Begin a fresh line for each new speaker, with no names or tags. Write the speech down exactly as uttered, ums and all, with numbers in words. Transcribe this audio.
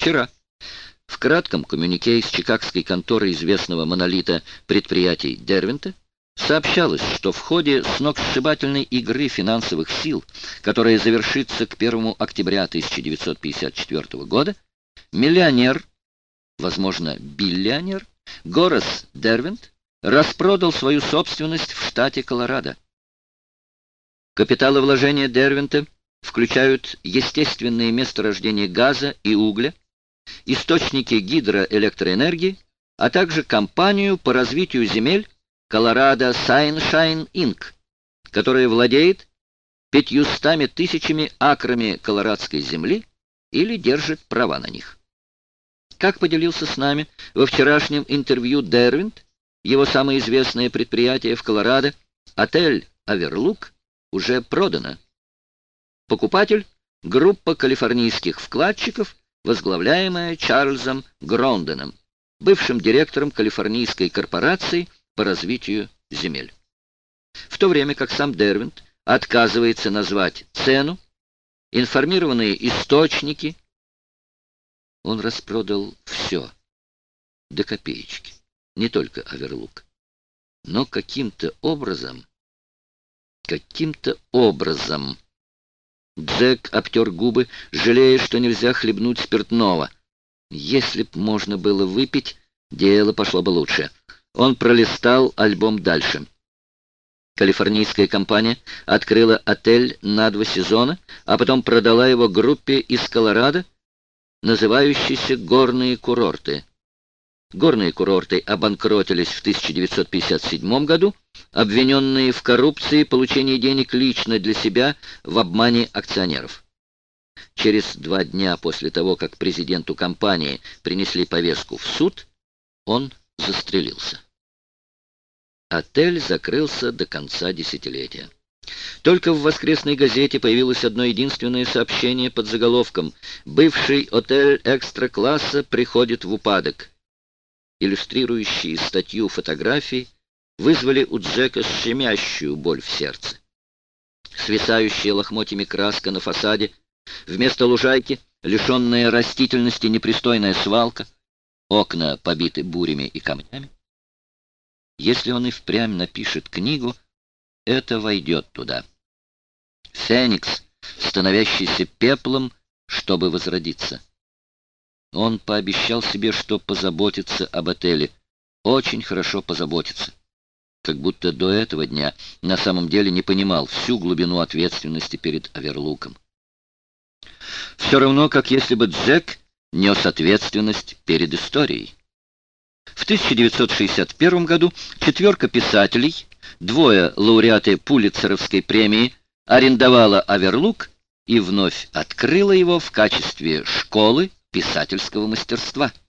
Вчера в кратком коммюнике из чикагской конторы известного монолита предприятий Дервента сообщалось, что в ходе сногсшибательной игры финансовых сил, которая завершится к первому октября тысяча девятьсот пятьдесят четвёртого года, миллионер, возможно, биллионер, Горас Дервент распродал свою собственность в штате Колорадо. Капиталовложения Дервента включают естественные месторождения газа и угля, источники гидроэлектроэнергии, а также компанию по развитию земель Colorado Sunshine инк, которая владеет пятьюстами тысячами акрами колорадской земли или держит права на них. Как поделился с нами во вчерашнем интервью Дервент, его самое известное предприятие в Колорадо, отель «Оверлук», уже продано. Покупатель — группа калифорнийских вкладчиков, возглавляемая Чарльзом Гронденом, бывшим директором Калифорнийской корпорации по развитию земель. В то время как сам Дервент отказывается назвать цену, информированные источники, он распродал все, до копеечки, не только Оверлук. Но каким-то образом, каким-то образом... Джек обтер губы, жалея, что нельзя хлебнуть спиртного. Если б можно было выпить, дело пошло бы лучше. Он пролистал альбом дальше. Калифорнийская компания открыла отель на два сезона, а потом продала его группе из Колорадо, называющейся «Горные курорты». Горные курорты обанкротились в тысяча девятьсот пятьдесят седьмом году, обвиненные в коррупции, получении денег лично для себя в обмане акционеров. Через два дня после того, как президенту компании принесли повестку в суд, он застрелился. Отель закрылся до конца десятилетия. Только в воскресной газете появилось одно единственное сообщение под заголовком «Бывший отель экстра-класса приходит в упадок». Иллюстрирующие статью фотографии вызвали у Джека щемящую боль в сердце. Свисающая лохмотьями краска на фасаде, вместо лужайки лишенная растительности непристойная свалка, окна побиты бурями и камнями. Если он и впрямь напишет книгу, это войдет туда. Феникс, становящийся пеплом, чтобы возродиться. Он пообещал себе, что позаботится об отеле. Очень хорошо позаботится. Как будто до этого дня на самом деле не понимал всю глубину ответственности перед Оверлуком. Все равно, как если бы Джек нес ответственность перед историей. В тысяча девятьсот шестьдесят первом году четверка писателей, двое лауреаты Пулитцеровской премии, арендовала Оверлук и вновь открыла его в качестве школы писательского мастерства.